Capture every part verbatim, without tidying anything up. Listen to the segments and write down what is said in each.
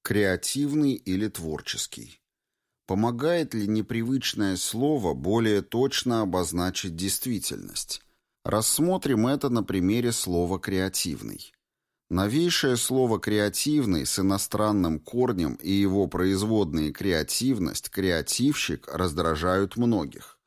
Креативный или творческий? Помогает ли непривычное слово более точно обозначить действительность? Рассмотрим это на примере слова «креативный». Новейшее слово «креативный» с иностранным корнем и его производные «креативность», «креативщик» раздражают многих.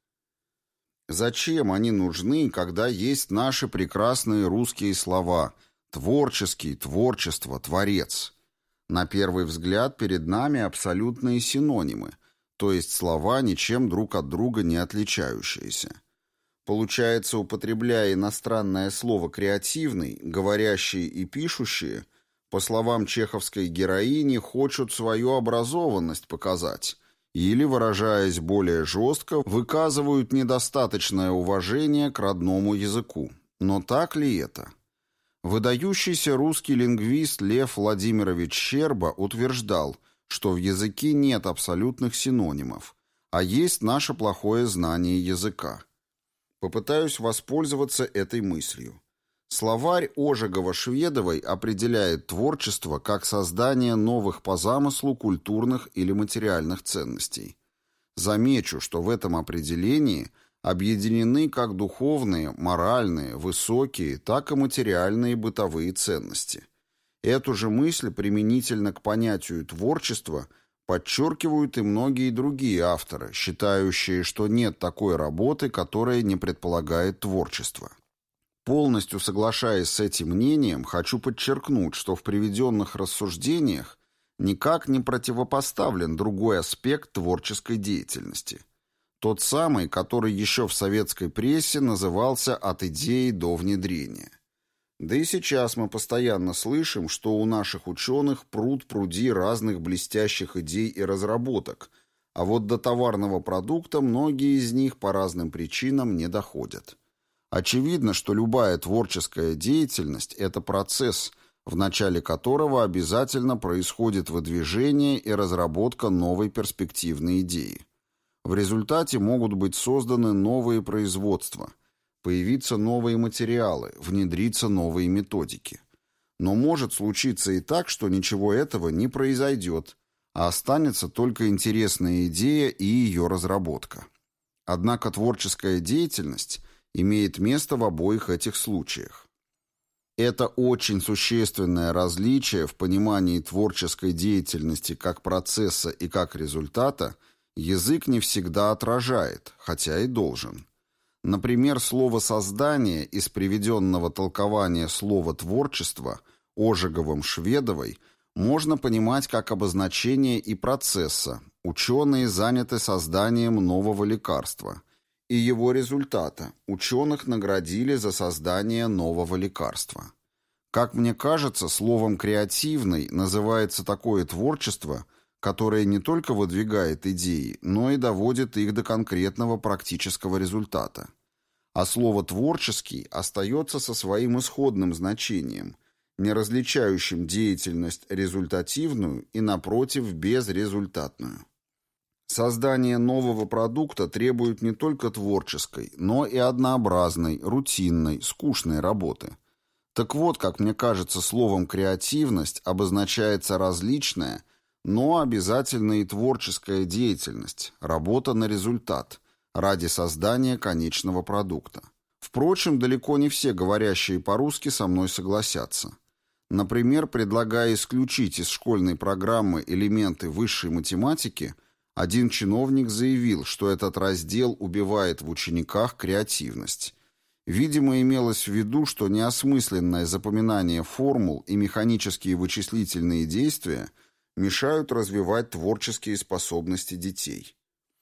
Зачем они нужны, когда есть наши прекрасные русские слова «творческий», «творчество», «творец»? На первый взгляд перед нами абсолютные синонимы, то есть слова, ничем друг от друга не отличающиеся. Получается, употребляя иностранное слово «креативный», говорящие и пишущие, по словам чеховской героини, хочут свою образованность показать или, выражаясь более жестко, выказывают недостаточное уважение к родному языку. Но так ли это? Выдающийся русский лингвист Лев Владимирович Щерба утверждал, что в языке нет абсолютных синонимов, а есть наше плохое знание языка. Попытаюсь воспользоваться этой мыслью. Словарь Ожегова-Шведовой определяет творчество как создание новых по замыслу культурных или материальных ценностей. Замечу, что в этом определении объединены как духовные, моральные, высокие, так и материальные бытовые ценности. Эту же мысль применительно к понятию творчества подчеркивают и многие другие авторы, считающие, что нет такой работы, которая не предполагает творчество. Полностью соглашаясь с этим мнением, хочу подчеркнуть, что в приведенных рассуждениях никак не противопоставлен другой аспект творческой деятельности. Тот самый, который еще в советской прессе назывался «от идеи до внедрения». Да и сейчас мы постоянно слышим, что у наших ученых пруд-пруди разных блестящих идей и разработок, а вот до товарного продукта многие из них по разным причинам не доходят. Очевидно, что любая творческая деятельность – это процесс, в начале которого обязательно происходит выдвижение и разработка новой перспективной идеи. В результате могут быть созданы новые производства, появиться новые материалы, внедриться новые методики. Но может случиться и так, что ничего этого не произойдет, а останется только интересная идея и ее разработка. Однако творческая деятельность имеет место в обоих этих случаях. Это очень существенное различие в понимании творческой деятельности как процесса и как результата язык не всегда отражает, хотя и должен. Например, слово «создание» из приведенного толкования слова «творчество» Ожеговым-Шведовой можно понимать как обозначение и процесса. Ученые заняты созданием нового лекарства. И его результата. Ученых наградили за создание нового лекарства. Как мне кажется, словом «креативный» называется такое творчество, которое не только выдвигает идеи, но и доводит их до конкретного практического результата. А слово «творческий» остается со своим исходным значением, не различающим деятельность результативную и, напротив, безрезультатную. Создание нового продукта требует не только творческой, но и однообразной, рутинной, скучной работы. Так вот, как мне кажется, словом «креативность» обозначается различная, но обязательно и творческая деятельность, работа на результат, ради создания конечного продукта. Впрочем, далеко не все говорящие по-русски со мной согласятся. Например, предлагая исключить из школьной программы элементы высшей математики, один чиновник заявил, что этот раздел убивает в учениках креативность. Видимо, имелось в виду, что неосмысленное запоминание формул и механические вычислительные действия мешают развивать творческие способности детей.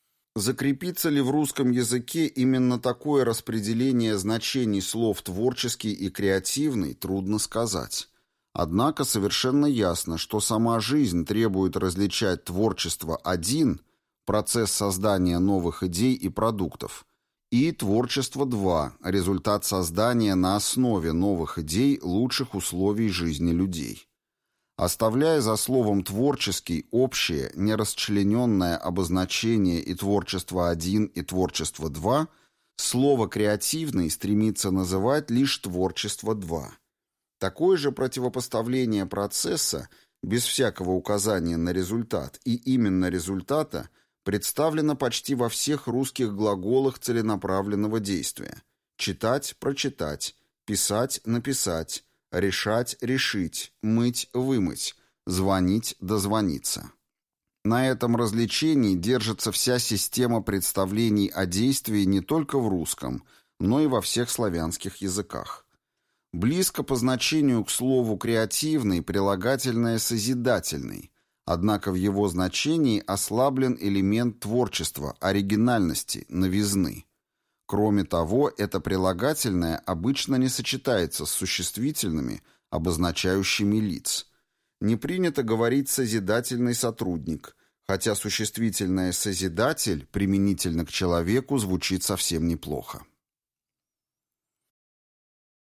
Закрепится ли в русском языке именно такое распределение значений слов «творческий» и «креативный» трудно сказать. Однако совершенно ясно, что сама жизнь требует различать творчество один, процесс создания новых идей и продуктов, и творчество два, результат создания на основе новых идей лучших условий жизни людей. Оставляя за словом «творческий» общее, нерасчлененное обозначение и творчество один, и творчество два, слово «креативный» стремится называть лишь творчество два. Такое же противопоставление процесса без всякого указания на результат и именно результата, представлено почти во всех русских глаголах целенаправленного действия. Читать – прочитать, писать – написать, решать – решить, мыть – вымыть, звонить – дозвониться. На этом развлечении держится вся система представлений о действии не только в русском, но и во всех славянских языках. Близко по значению к слову «креативный» прилагательное «созидательный», однако в его значении ослаблен элемент творчества, оригинальности, новизны. Кроме того, это прилагательное обычно не сочетается с существительными, обозначающими лиц. Не принято говорить «созидательный сотрудник», хотя существительное «созидатель» применительно к человеку звучит совсем неплохо.